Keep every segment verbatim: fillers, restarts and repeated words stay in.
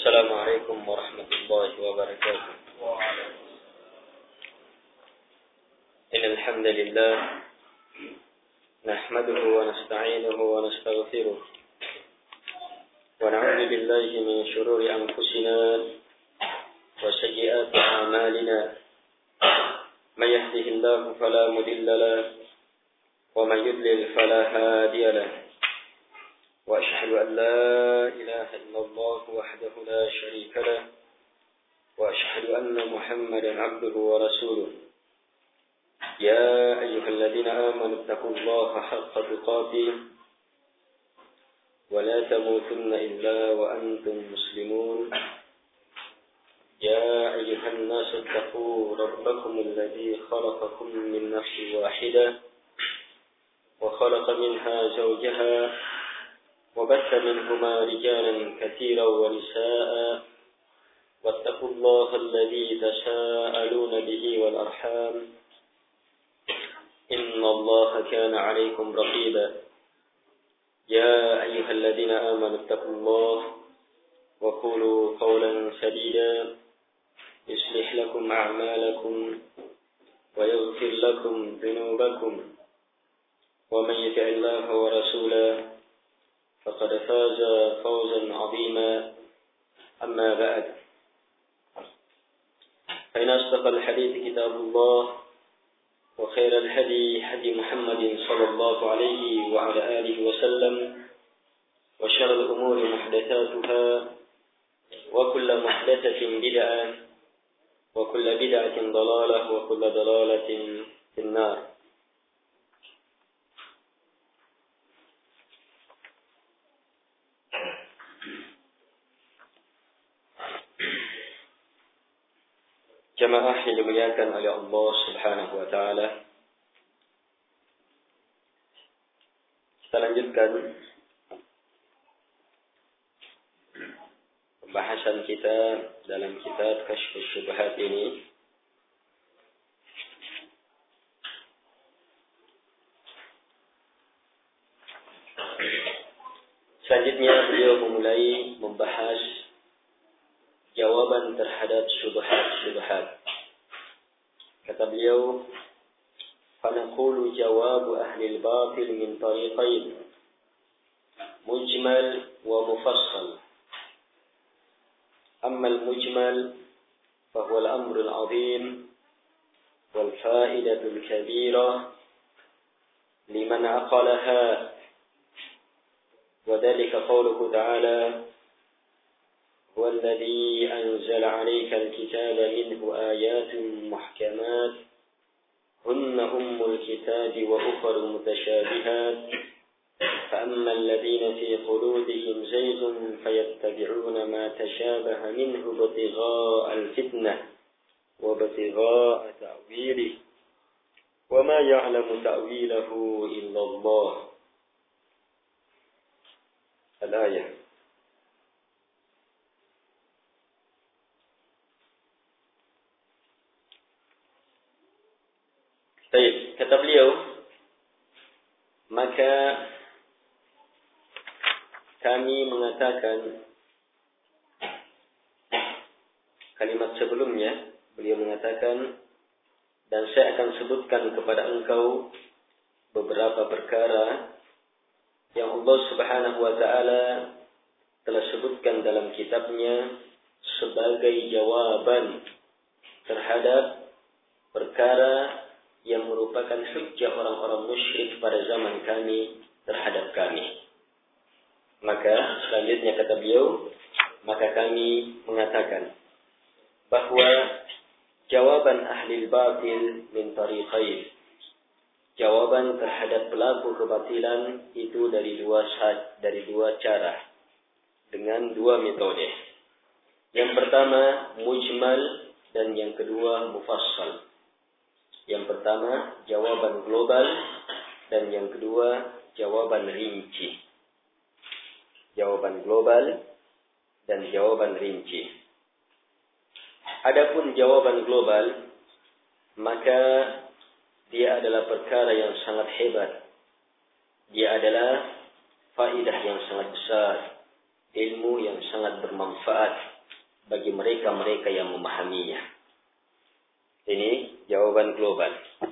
السلام عليكم ورحمة الله وبركاته. إن الحمد لله نحمده ونستعينه ونستغفره ونعوذ بالله من شرور أنفسنا وسيئات أعمالنا. من يهده الله فلا مضل له ومن يضلل فلا هادي له. وأشهد أن لا إله إلا الله وحده لا شريك له وأشهد أن محمدا عبده ورسوله. يا أيها الذين آمنوا اتقوا الله حق تقاته ولا تموتن إلا وأنتم مسلمون. يا أيها الناس اتقوا ربكم الذي خلقكم من نفس واحدة وخلق منها زوجها وبث منهما رجالا كثيرا ونساء واتقوا الله الذي تساءلون به والأرحام إن الله كان عليكم رقيبا. يا أيها الذين آمنوا اتقوا الله وقولوا قولا سديدا يصلح لكم أعمالكم ويغفر لكم ذنوبكم ومن يطع الله ورسوله فقد فاز فوزا عظيما. أما بعد فإن أصدق الحديث كتاب الله وخير الهدي هدي محمد صلى الله عليه وعلى آله وسلم وشر الأمور محدثاتها وكل محدثة بدعة وكل بدعة ضلالة وكل ضلالة في النار. Jamaah yang dimuliakan oleh Allah Subhanahu wa taala. Kita lanjutkan pembahasan kita dalam kitab Kasyfus Syubhat ini. Selanjutnya beliau memulai membahas jawaban terhadap syubhat-syubhat. Kata beliau, "Fanaqulu jawabu ahli al-batil min tariqain, mujmal wa mufassal. Amma al-mujmal fahuwa al-amru al-'azim wal fa'idatu al-kabira liman aqalaha. Wa dhalika qawluhu ta'ala هو الذي أنزل عليك الكتاب منه آيات محكمات هن أم الكتاب وأخر متشابهات فأما الذين في قلوبهم زيغ فيتبعون ما تشابه منه ابتغاء الفتنة وابتغاء تأويله وما يعلم تأويله إلا الله. الآية. Baik, kata beliau, maka kami mengatakan kalimat sebelumnya, beliau mengatakan, dan saya akan sebutkan kepada engkau beberapa perkara yang Allah Subhanahu wa taala telah sebutkan dalam kitabnya sebagai jawaban terhadap perkara yang merupakan hujjah orang-orang musyrik pada zaman kami terhadap kami. Maka selanjutnya kata beliau, maka kami mengatakan bahwa jawaban ahli batil min tariqain, jawaban terhadap pelaku kebatilan itu dari dua dari dua cara, dengan dua metode. Yang pertama mujmal dan yang kedua mufassal. Yang pertama jawaban global dan yang kedua jawaban rinci. Jawaban global dan jawaban rinci. Adapun jawaban global, maka dia adalah perkara yang sangat hebat. Dia adalah faidah yang sangat besar, ilmu yang sangat bermanfaat bagi mereka-mereka yang memahaminya. Ini jawaban global.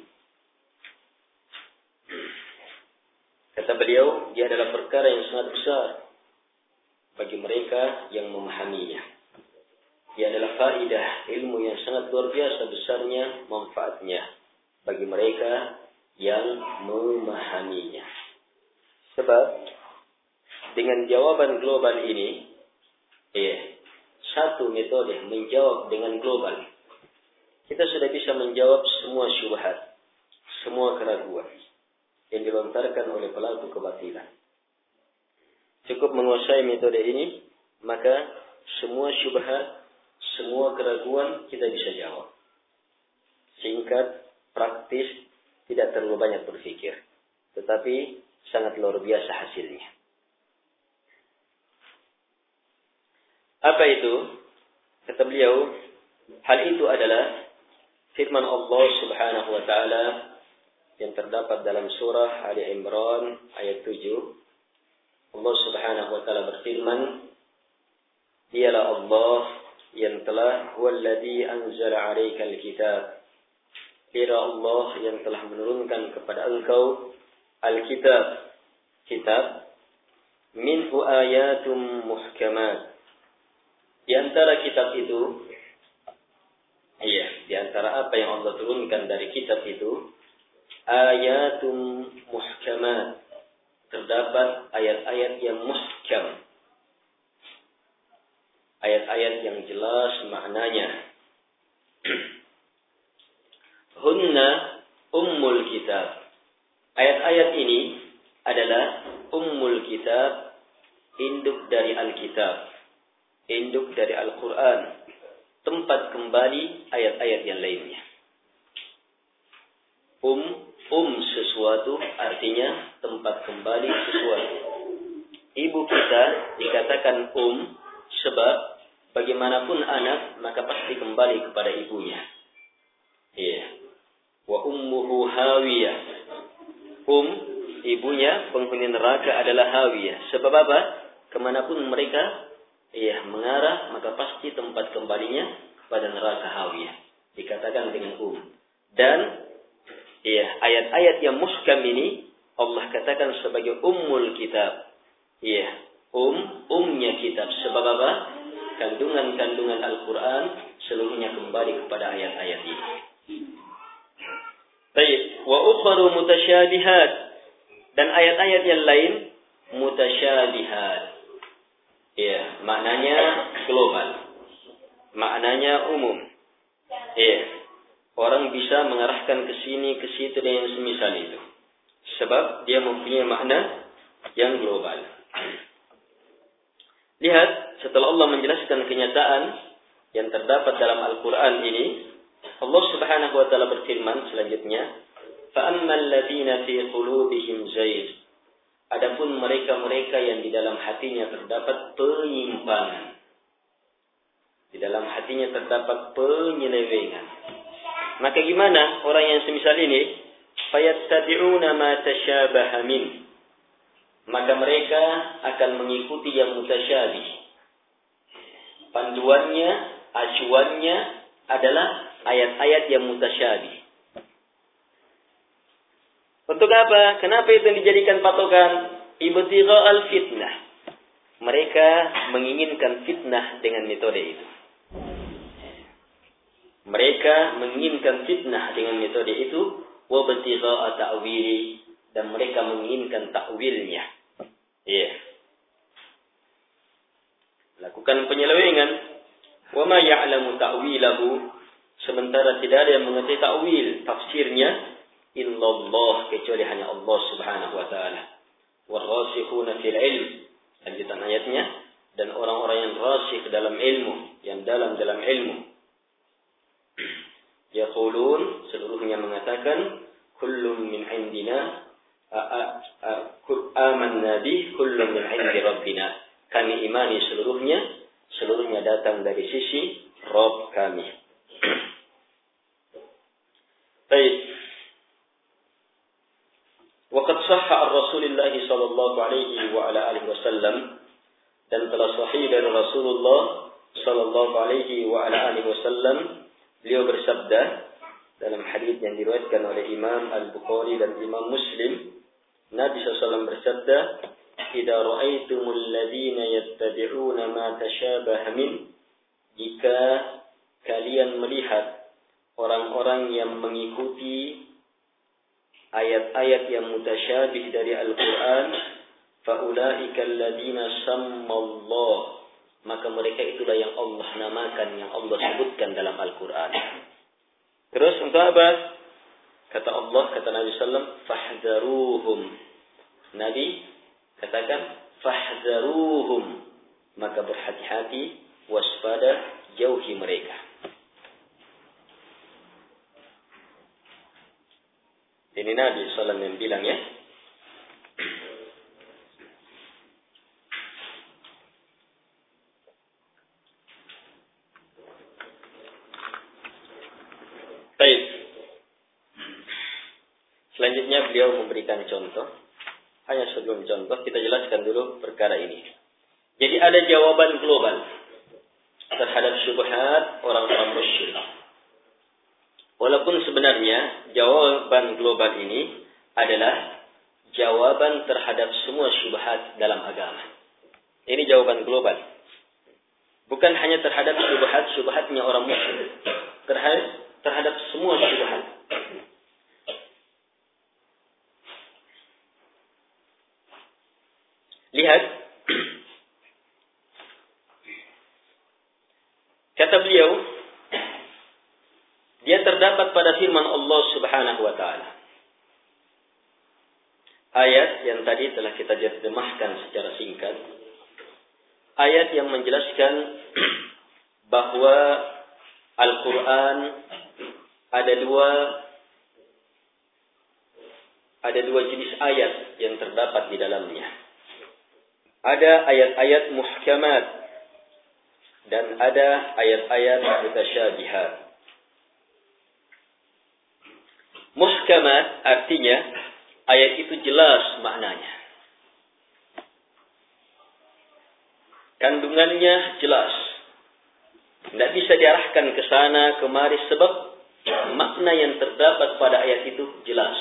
Kata beliau, dia adalah perkara yang sangat besar bagi mereka yang memahaminya. Dia adalah faedah ilmu yang sangat luar biasa besarnya manfaatnya bagi mereka yang memahaminya. Sebab dengan jawaban global ini, eh, satu metode menjawab dengan global, kita sudah bisa menjawab semua syubhat, semua keraguan yang dilontarkan oleh pelaku kebatilan. Cukup menguasai metode ini, maka semua syubhat, semua keraguan kita bisa jawab. Singkat, praktis, tidak terlalu banyak berpikir, tetapi sangat luar biasa hasilnya. Apa itu? Kata beliau, hal itu adalah firman Allah Subhanahu wa taala yang terdapat dalam surah Ali Imran ayat tujuh. Allah Subhanahu wa taala berfirman, dialah Allah yang telah huwallazi anzala 'alaikal kitab. Dia Allah yang telah menurunkan kepada engkau al-kitab, kitab, minhu ayatum muhkamat. Di antara kitab itu, iya, di antara apa yang Allah turunkan dari kitab itu, ayatum muhkamat, terdapat ayat-ayat yang muhkam, ayat-ayat yang jelas maknanya. Hunna ummul kitab. Ayat-ayat ini adalah ummul kitab, induk dari Alkitab, induk dari Al-Quran, tempat kembali ayat-ayat yang lainnya. Um, um sesuatu artinya tempat kembali sesuatu. Ibu kita dikatakan um sebab bagaimanapun anak maka pasti kembali kepada ibunya. Iya. Yeah. Wa ummuhu hawiyah. Um, ibunya penghuni neraka adalah hawiyah. Sebab apa? Kemanapun mereka iya mengarah maka pasti tempat kembalinya kepada neraka hawiyah. Dikatakan dengan um. Dan iya, ayat-ayat yang muhkam ini Allah katakan sebagai ummul kitab. Iya, um, umnya kitab. Sebab apa? Kandungan-kandungan Al-Quran seluruhnya kembali kepada ayat-ayat ini. Baik, wa ukharu mutasyabihat, dan ayat-ayat yang lain mutasyabihat. Iya, maknanya global. Maknanya umum. Iya. Orang bisa mengarahkan ke sini, ke situ dan yang semisal itu. Sebab dia mempunyai makna yang global. Lihat, setelah Allah menjelaskan kenyataan yang terdapat dalam Al-Quran ini, Allah Subhanahu wa taala berfirman selanjutnya, فَأَمَّا الَّذِينَ فِي قُلُوبِهِمْ زَيْغٌ. Adapun mereka-mereka yang di dalam hatinya terdapat penyimpangan, di dalam hatinya terdapat penyelewengan. Maka gimana orang yang semisal ini? Fayattabi'una ma tasyabaha min. Maka mereka akan mengikuti yang mutasyabih. Panduannya, acuannya adalah ayat-ayat yang mutasyabih. Untuk apa? Kenapa itu dijadikan patokan? Ibtigha al-fitnah. Mereka menginginkan fitnah dengan metode itu. Mereka menginginkan fitnah dengan metode itu, wa ibtigha ta'wili, dan mereka menginginkan takwilnya. Iya. Yeah. Lakukan penyelewengan. Wa ma ya'lamu ta'wilahu, sementara tidak ada yang mengerti takwil, tafsirnya, illallah, kecuali hanya Allah Subhanahu wa taala. Warasikhuna fil ilm, lanjutan ayatnya, dan orang-orang yang rasikh dalam ilmu, yang dalam dalam ilmu. Yaqulun, seluruhnya mengatakan, kullum min indina, amanna bih, kullum min indi rabbina. Kami imani seluruhnya, seluruhnya datang dari sisi Rabb kami. Baik. Waqad sahha ar-Rasulillah sallallahu alaihi wa ala alihi wasallam, dan telah sahih dari Rasulullah sallallahu alaihi wa ala alihi wasallam, beliau bersabda dalam hadis yang diriwayatkan oleh Imam Al-Bukhari dan Imam Muslim, Nabi sallallahu alaihi wasallam bersabda, "Idza ra'aitumul ladzina yattabi'una ma tashabaha min," jika kalian melihat orang-orang yang mengikuti ayat-ayat yang mutasyabih dari Al-Quran, فَأُولَٰئِكَ الَّذِينَ سَمَّ اللَّهُ, maka mereka itulah yang Allah namakan, yang Allah sebutkan dalam Al-Quran. Terus untuk apa? Kata Allah, kata Nabi sallallahu alaihi wasallam, فَحْذَرُوهُمْ. Nabi katakan, فَحْذَرُوهُمْ, maka berhati-hati, waspada, jauhi mereka. Ini Nabi sallallahu alaihi wasallam yang bilang, ya. Baik. Selanjutnya beliau memberikan contoh. Hanya sebelum contoh kita jelaskan dulu perkara ini. Jadi ada jawaban global terhadap syubhat orang-orang musyrik. Walaupun sebenarnya jawaban global ini adalah jawaban terhadap semua syubhat dalam agama. Ini jawaban global. Bukan hanya terhadap syubhat-syubhatnya orang musyrik. Terhadap, terhadap semua syubhat. Lihat. Kata beliau, dia terdapat pada firman Allah Subhanahu wa taala. Ayat yang tadi telah kita terjemahkan secara singkat. Ayat yang menjelaskan bahwa Al-Quran ada dua ada dua jenis ayat yang terdapat di dalamnya. Ada ayat-ayat muhkamat dan ada ayat-ayat mutasyabihat. Muhkamat artinya ayat itu jelas maknanya. Kandungannya jelas. Tidak bisa diarahkan ke sana kemari sebab makna yang terdapat pada ayat itu jelas.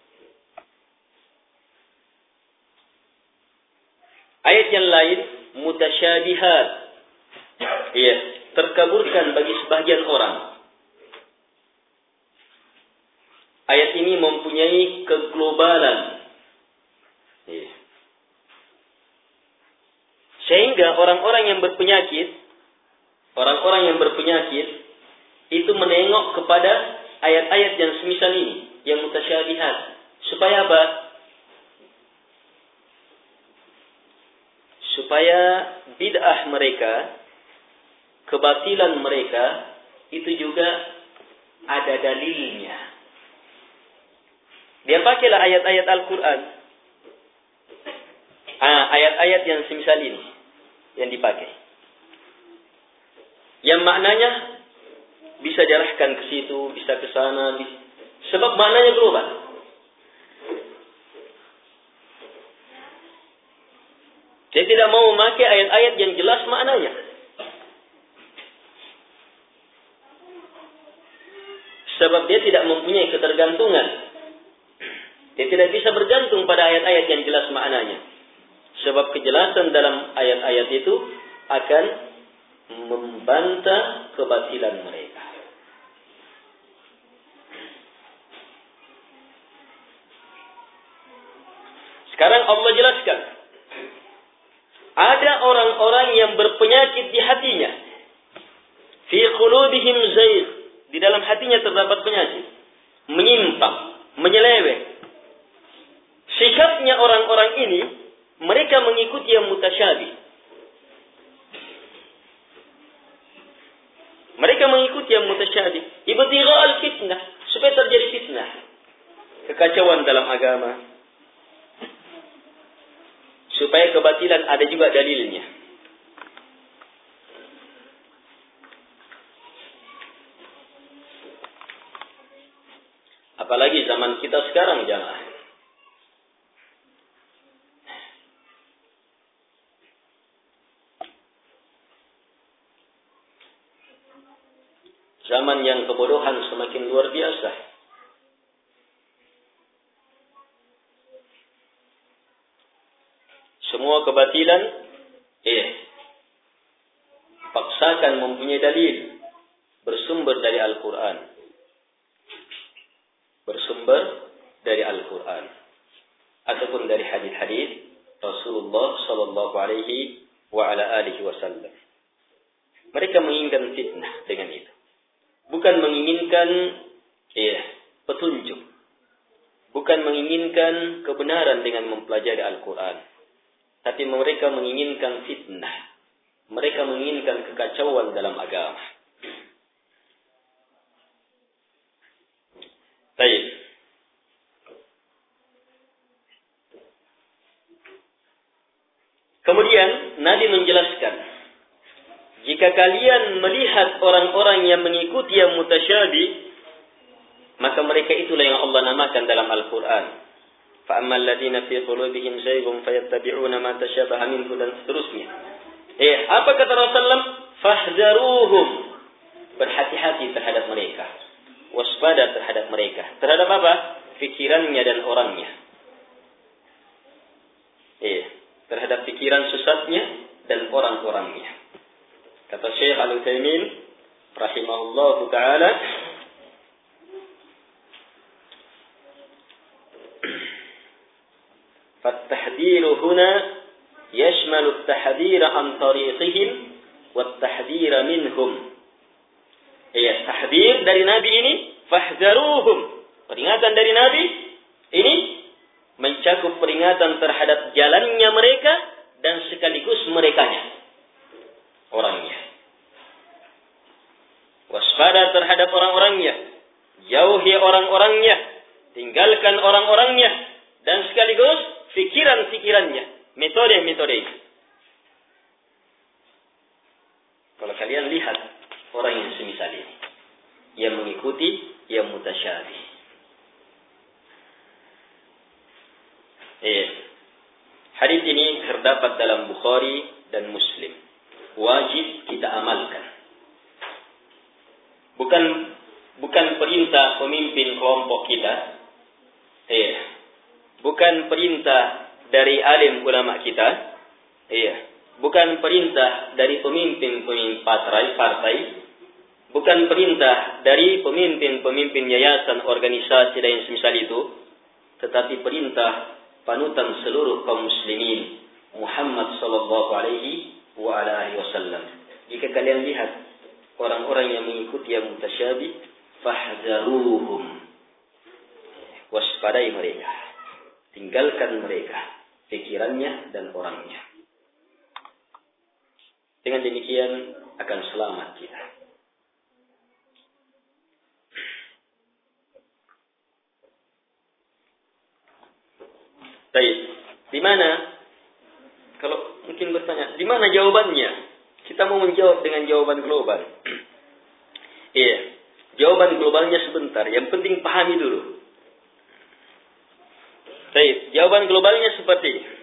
Ayat yang lain mutasyabihat. Iya, terkaburkan bagi sebagian orang. Ayat ini mempunyai keglobalan. Iya. Sehingga orang-orang yang berpenyakit, orang-orang yang berpenyakit itu menengok kepada ayat-ayat yang semisal ini, yang mutasyabihat. Supaya apa? Supaya bid'ah mereka, kebatilan mereka itu juga ada dalilnya. Dia pakailah ayat-ayat Al-Quran. Ah, ayat-ayat yang semisal ini yang dipakai. Yang maknanya bisa diarahkan ke situ, bisa ke sana, bisa. Sebab maknanya global. Dia tidak mau memakai ayat-ayat yang jelas maknanya. Sebab dia tidak mempunyai ketergantungan. Dia tidak bisa bergantung pada ayat-ayat yang jelas maknanya. Sebab kejelasan dalam ayat-ayat itu akan membantah kebatilan mereka. Sekarang Allah jelaskan. Ada orang-orang yang berpenyakit di hatinya. Fi qulubihim zayg. Di dalam hatinya terdapat penyakit. Menyimpang, menyeleweng. Sikapnya orang-orang ini, mereka mengikuti yang mutasyabih. Mereka mengikuti yang mutasyabih. Ibtigha al-fitnah. Supaya terjadi fitnah. Kekacauan dalam agama. Supaya kebatilan ada juga dalilnya. Apalagi zaman kita sekarang, jangan. Zaman yang kebodohan semakin luar biasa. Semua kebatilan, eh, paksakan mempunyai dalil bersumber dari Al-Quran. Bersumber dari Al-Quran. Ataupun dari hadis-hadis Rasulullah sallallahu alaihi wa ala alihi wasallam. Mereka menginginkan fitnah dengan itu. Bukan menginginkan eh, petunjuk. Bukan menginginkan kebenaran dengan mempelajari Al-Quran. Tapi mereka menginginkan fitnah. Mereka menginginkan kekacauan dalam agama. Baik. Kemudian Nabi menjelaskan, jika kalian melihat orang-orang yang mengikuti yang mutasyabih, maka mereka itulah yang Allah namakan dalam Al-Quran. فَأَمَّا الَّذِينَ فِي قُلُوبِهِمْ زَيْغٌ فَيَتَّبِعُونَ مَا تَشَابَهَ مِنْهُ dan seterusnya. Eh, apa kata Rasulullah? فَاحْذَرُوهُمْ, berhati-hati terhadap mereka. Waspada terhadap mereka. Terhadap apa? Fikirannya dan orangnya. Eh, terhadap pikiran sesatnya dan orang-orangnya. Kata Syekh Al-Utsaimin rahimahullahu taala, فالتحذير هنا يشمل التحذير عن طريقهم والتحذير منهم. Ya, tahdzir dari Nabi ini, fahdharuhum, peringatan dari Nabi ini mencakup peringatan terhadap jalannya mereka dan sekaligus merekanya, orangnya. Waspada terhadap orang-orangnya, jauhi orang-orangnya, tinggalkan orang-orangnya, dan sekaligus fikiran-fikirannya, metode-metode. Kalau kalian lihat orang yang semisal ini, yang mengikuti yang mutasyabih. Eh, hadis ini terdapat dalam Bukhari dan Muslim. Wajib kita amalkan. Bukan bukan perintah pemimpin kelompok kita. Eh, bukan perintah dari alim ulama kita. Iya. Bukan perintah dari pemimpin-pemimpin partai, partai. Bukan perintah dari pemimpin-pemimpin yayasan, organisasi dan yang semisal itu. Tetapi perintah panutan seluruh kaum muslimin, Muhammad sallallahu alaihi wa ala alihi wasallam. Jika kalian lihat orang-orang yang mengikuti yang mutasyabih, fahdharuhum. Waspadai mereka. Tinggalkan mereka, pikirannya dan orangnya. Dengan demikian akan selamat kita. Baik, di mana? Kalau mungkin bertanya, di mana jawabannya? Kita mau menjawab dengan jawaban global. Iya, jawaban globalnya sebentar. Yang penting pahami dulu. Baik, jawaban globalnya seperti ini.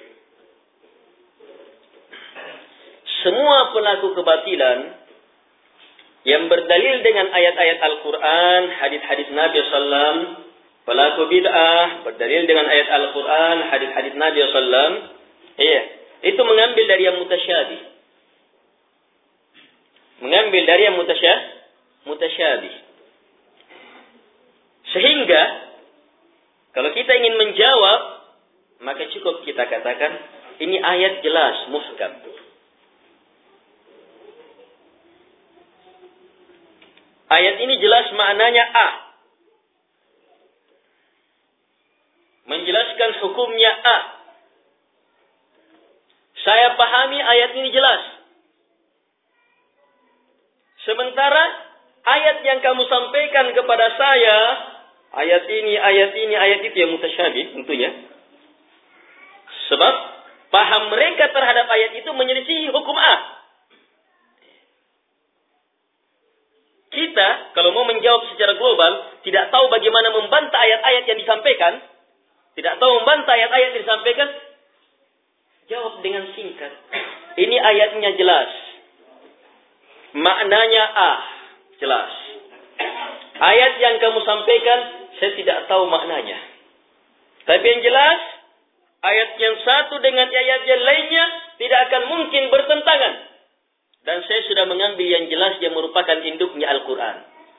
Semua pelaku kebatilan yang berdalil dengan ayat-ayat Al-Quran, hadis-hadis Nabi sallallahu alaihi wasallam, pelaku bid'ah berdalil dengan ayat Al-Quran, hadis-hadis Nabi sallallahu alaihi wasallam, iya, itu mengambil dari yang mutasyabih. Mengambil dari yang mutasyabih, mutasyabih. Sehingga kalau kita ingin menjawab, maka cukup kita katakan, ini ayat jelas, muhkam. Ayat ini jelas maknanya A. Menjelaskan hukumnya A. Saya pahami ayat ini jelas. Sementara ayat yang kamu sampaikan kepada saya, ayat ini, ayat ini, ayat itu yang mutasyabih tentunya. Sebab paham mereka terhadap ayat itu menyelisihi hukum A. Kita kalau mau menjawab secara global, tidak tahu bagaimana membantah ayat-ayat yang disampaikan, tidak tahu membantah ayat-ayat yang disampaikan, jawab dengan singkat. Ini ayatnya jelas. Maknanya A, jelas. Ayat yang kamu sampaikan, saya tidak tahu maknanya. Tapi yang jelas, ayat yang satu dengan ayat yang lainnya tidak akan mungkin bertentangan. Dan saya sudah mengambil yang jelas yang merupakan induknya Al-Quran.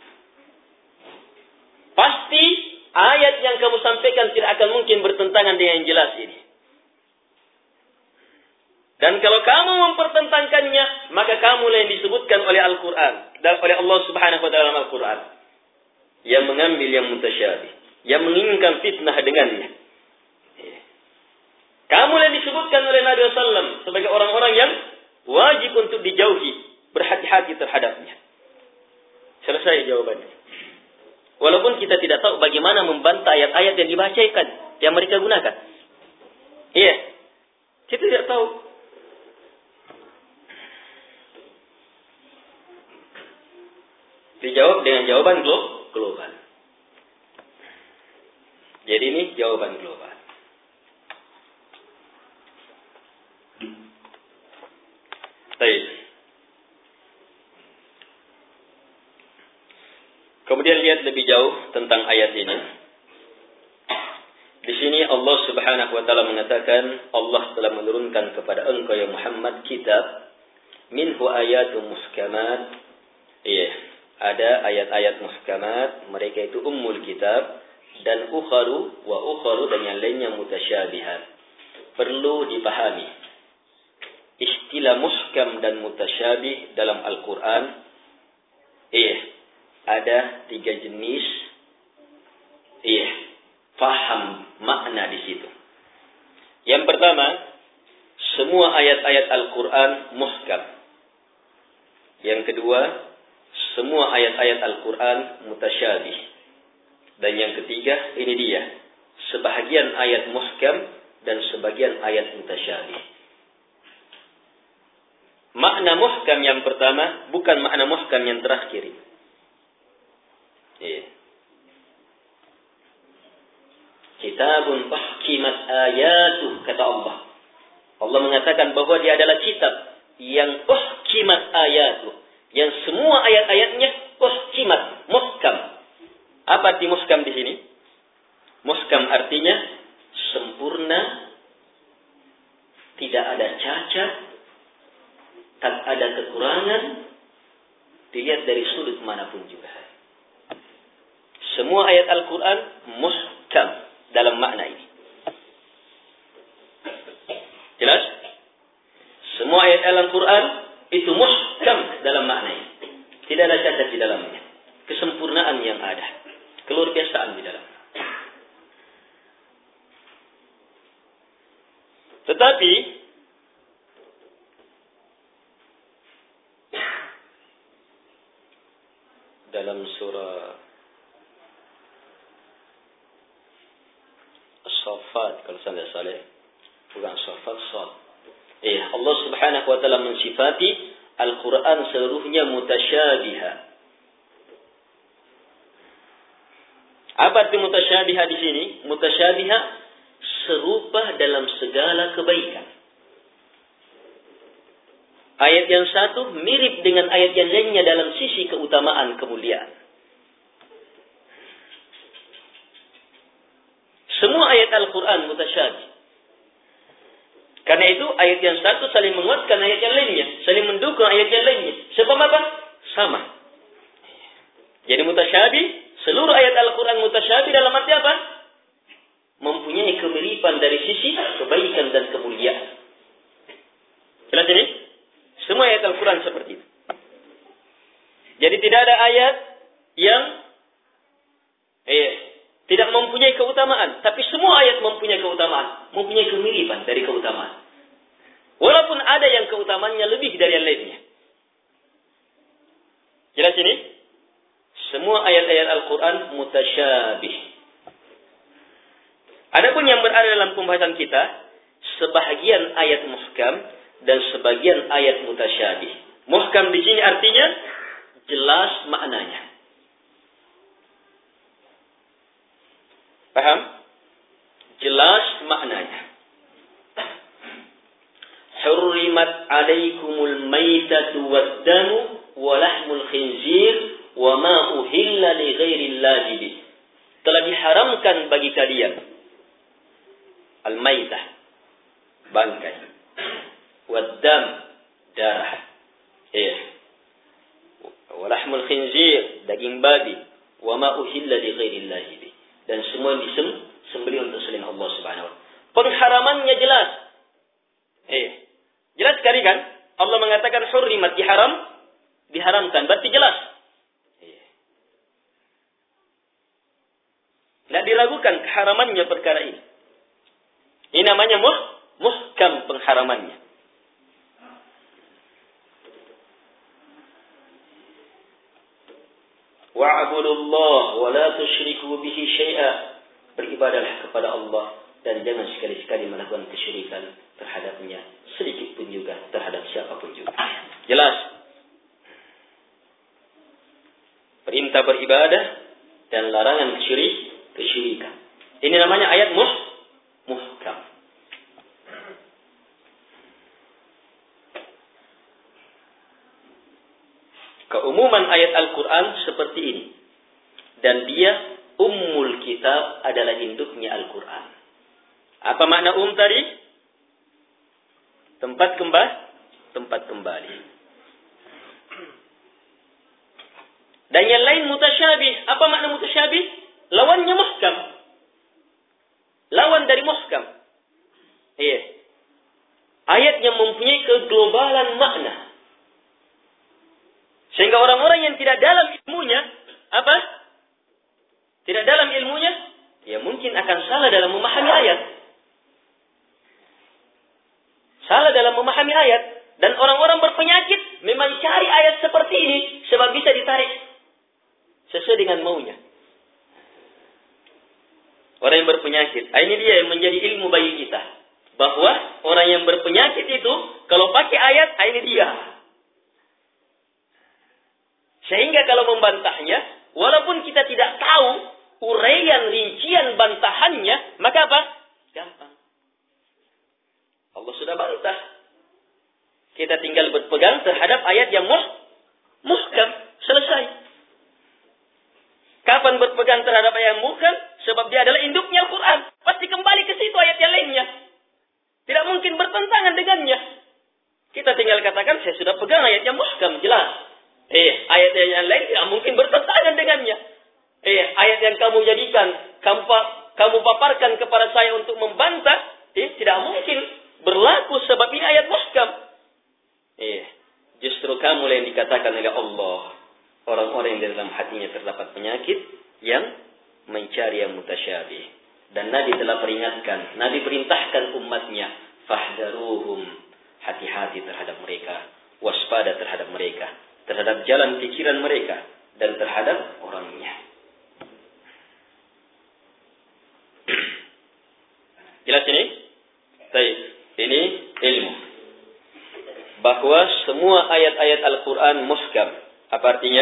Pasti ayat yang kamu sampaikan tidak akan mungkin bertentangan dengan yang jelas ini. Dan kalau kamu mempertentangkannya, maka kamulah yang disebutkan oleh Al-Quran dan oleh Allah Subhanahu wa taala dalam Al-Quran, yang mengambil yang mutasyabih, yang menginginkan fitnah dengannya. Kamulah yang disebutkan oleh Nabi sallallahu alaihi wasallam sebagai orang-orang yang wajib untuk dijauhi, berhati-hati terhadapnya. Selesai jawabannya. Walaupun kita tidak tahu bagaimana membantah ayat-ayat yang dibacakan, yang mereka gunakan. Iya, kita tidak tahu. Dijawab dengan jawaban global. Jadi ini jawaban global. Baik. Kemudian lihat lebih jauh tentang ayat ini. Di sini Allah Subhanahu wa taala mengatakan, Allah telah menurunkan kepada engkau ya Muhammad kitab minhu ayatun muhkamat. Iya, ada ayat-ayat muhkamat, mereka itu ummul kitab, dan ukharu wa ukharu dan yang lainnya mutasyabihat. Perlu dipahami istilah muhkam dan mutasyabih dalam Al-Quran. Iya, ada tiga jenis. Iya, faham makna di situ. Yang pertama, semua ayat-ayat Al-Quran muhkam. Yang kedua, semua ayat-ayat Al-Quran mutasyabih. Dan yang ketiga, ini dia, sebahagian ayat muhkam dan sebagian ayat mutasyabih. Makna muhkam yang pertama bukan makna muhkam yang terakhir. Iya. Kitabun uhkimat ayatuh, kata Allah. Allah mengatakan bahwa dia adalah kitab yang uhkimat ayatuh, yang semua ayat-ayatnya uhkimat, muhkam. Apa arti muhkam di sini? Muhkam artinya sempurna, tidak ada cacat, tak ada kekurangan, dilihat dari sudut manapun juga. Semua ayat Al-Quran muhkam dalam makna ini. Jelas? Semua ayat Al-Quran itu muhkam dalam makna ini. Tidak ada cacat di dalamnya. Kesempurnaan yang ada. Keluar biasaan di dalam. Tetapi dalam surah As-Saffat, kalau saya tidak salah, bukan As-Saffat, Sad. Eh, Allah Subhanahu wa taala mensifati Al-Quran seluruhnya mutasyabiha. Apa arti mutasyabiha di sini? Mutasyabiha serupa dalam segala kebaikan. Ayat yang satu mirip dengan ayat yang lainnya dalam sisi keutamaan, kemuliaan. Semua ayat Al-Quran mutasyabih. Karena itu ayat yang satu saling menguatkan ayat yang lainnya, saling mendukung ayat yang lainnya. Sebab apa? Sama. Jadi mutasyabih, seluruh ayat Al-Quran mutasyabih dalam arti apa? Mempunyai kemiripan dari sisi kebaikan dan kemuliaan. Jelas ini? Semua ayat Al-Quran seperti itu. Jadi tidak ada ayat yang eh, tidak mempunyai keutamaan. Tapi semua ayat mempunyai keutamaan. Mempunyai kemiripan dari keutamaan. Walaupun ada yang keutamaannya lebih dari yang lainnya. Jelas ini? Semua ayat-ayat Al-Quran mutasyabih. Adapun yang berada dalam pembahasan kita, sebahagian ayat muhkam dan sebagian ayat mutasyabih. Muhkam di sini artinya jelas maknanya. Paham? Jelas maknanya. Hurrimat alaikumul maitatu wad-damu wa lahmul khinzir wa ma uhilla li ghairillahi bih. Telah diharamkan bagi kalian al-maitah, bangkai, wad-dam, darah, iya, walahmul khinzir, daging babi, wa ma uhilla li ghairillahi bih, dan semua yang disembelih untuk selain Allah Subhanahu wa taala. Pengharamannya jelas. Eh, jelas sekali kan? Allah mengatakan hurrimat, diharam, diharamkan, berarti jelas. Eh. Tidak diragukan keharamannya perkara ini. Ini namanya muh, muhkam pengharamannya. Wa'budullah wa la tusyriku bihi syai'a. Beribadahlah kepada Allah dan jangan sekali-sekali melakukan kesyirikan terhadapnya, sedikit pun juga terhadap siapapun juga. Jelas. Perintah beribadah dan larangan kesyirik, kesyirikan. Ini namanya ayat muh, muhkam. Keumuman ayat Al-Quran seperti ini. Dan dia ummul kitab, adalah induknya Al-Quran. Apa makna um tadi? Tempat kembali, tempat kembali. Dan yang lain mutasyabih. Apa makna mutasyabih? Lawannya muhkam. Lawan dari muhkam. Iya. Ayat yang mempunyai keglobalan makna. Sehingga orang-orang yang tidak dalam ilmunya, apa? Tidak dalam ilmunya, ya mungkin akan salah dalam memahami ayat. Salah dalam memahami ayat. Dan orang-orang berpenyakit memang cari ayat seperti ini sebab bisa ditarik sesuai dengan maunya. Orang yang berpenyakit. Ini dia yang menjadi ilmu bagi kita. Bahwa orang yang berpenyakit itu kalau pakai ayat, ini dia. Sehingga kalau membantahnya, walaupun kita tidak tahu uraian rincian bantahannya, maka apa? Gampang. Allah sudah bantah. Kita tinggal berpegang terhadap ayat yang muh, muhkam. Selesai. Kapan berpegang terhadap ayat yang muhkam? Sebab dia adalah induknya Al-Quran. Pasti kembali ke situ ayat yang lainnya. Tidak mungkin bertentangan dengannya. Kita tinggal katakan, saya sudah pegang ayat yang muhkam. Jelas. Eh, ayat yang lain tidak mungkin bertentangan dengannya. Eh, ayat yang kamu jadikan, kamu, kamu paparkan kepada saya untuk membantah, eh, tidak mungkin berlaku sebab ini ayat muhkam. Eh, justru kamu yang dikatakan oleh Allah, orang-orang yang dalam hatinya terdapat penyakit yang mencari yang mutasyabih. Dan Nabi telah peringatkan, Nabi perintahkan umatnya, fahdaruhum, hati-hati terhadap mereka, waspada terhadap mereka, terhadap jalan pikiran mereka, dan terhadap orangnya. Jelas ini? Baik, ini ilmu. Bahwa semua ayat-ayat Al-Quran muhkam. Apa artinya?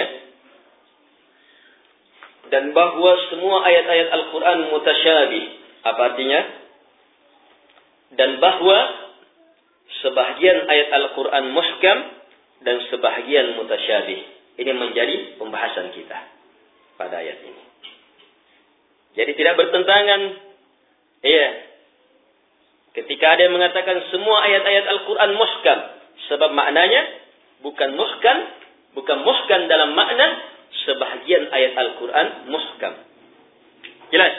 Dan bahwa semua ayat-ayat Al-Quran mutasyabih. Apa artinya? Dan bahwa sebahagian ayat Al-Quran muhkam dan sebahagian mutasyabih. Ini menjadi pembahasan kita pada ayat ini. Jadi tidak bertentangan. Iya. Ketika ada yang mengatakan semua ayat-ayat Al-Quran muhkam. Sebab maknanya bukan muhkam. Bukan muhkam dalam makna sebahagian ayat Al-Quran muhkam. Jelas?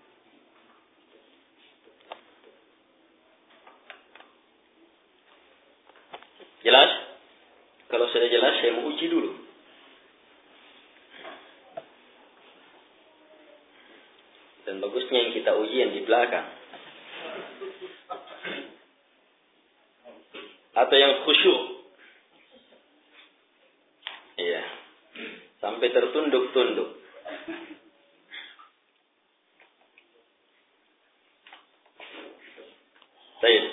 Jelas? Kalau sudah jelas, saya mau uji dulu. Dan bagusnya yang kita uji yang di belakang. Atau yang khusyuk. Iya. Sampai tertunduk-tunduk. Baik.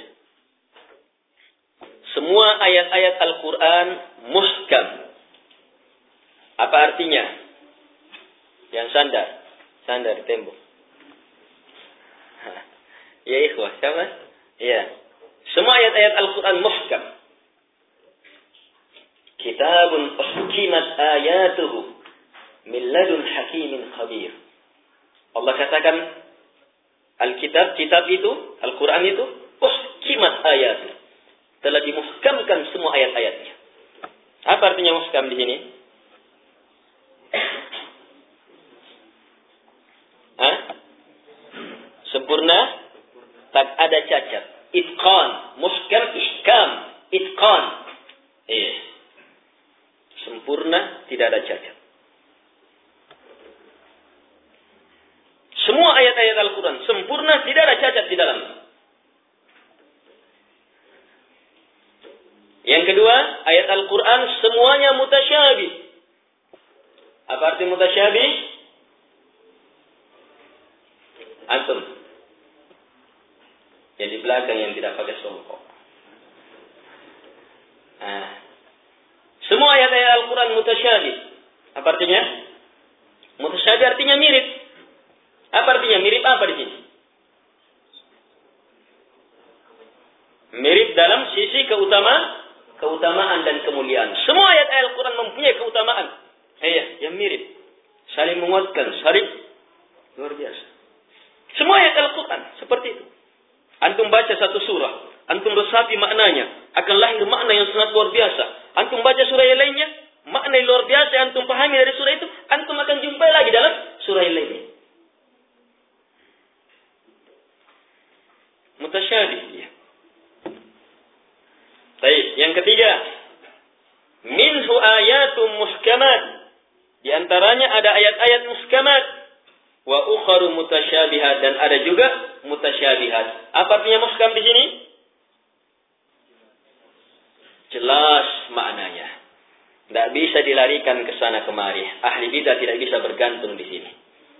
Semua ayat-ayat Al-Quran muhkam. Apa artinya? Yang sandar. Sandar di tembok. Ya ikhwah, sama? Ya. Semua ayat-ayat Al-Quran muhkam. Kitabun uhkimat ayatuhu. min ladun hakimin khabir. Allah katakan Alkitab, kitab itu, Al-Quran itu, uhkimat ayat, telah dimuhkamkan semua ayat-ayatnya. Apa artinya muhkam di sini? Hah? Sempurna, tak ada cacat. Itqan, muhkam, ihkam, itqan. Iya. Sempurna, tidak ada cacat. Semua ayat-ayat Al-Quran sempurna, tidak ada cacat di dalamnya. Yang kedua, ayat Al-Quran semuanya mutasyabih. Apa arti mutasyabih? Antum yang di belakang yang tidak pakai songkok. Nah, semua ayat-ayat Al-Quran mutasyabih. Apa artinya? Mutasyabih artinya mirip. Apa artinya mirip apa di sini? Mirip dalam sisi keutamaan, keutamaan dan kemuliaan. Semua ayat-ayat Al-Quran mempunyai keutamaan. Iya, yang mirip. Saling menguatkan, saling luar biasa. Semua ayat Al-Quran seperti itu. Antum baca satu surah, antum resapi maknanya, akan lahir makna yang sangat luar biasa. Antum baca surah yang lainnya, makna yang luar biasa yang antum pahami dari surah itu, antum akan jumpai lagi dalam surah yang lainnya. Mutasyabih. Ya. Baik, yang ketiga, minhu ayatum muhkamat. Di antaranya ada ayat-ayat muhkamat, wa ukharu mutasyabihat, dan ada juga mutasyabihat. Apa artinya muhkam di sini? Jelas maknanya. Tidak bisa dilarikan ke sana kemari. Ahli bidah tidak bisa bergantung di sini.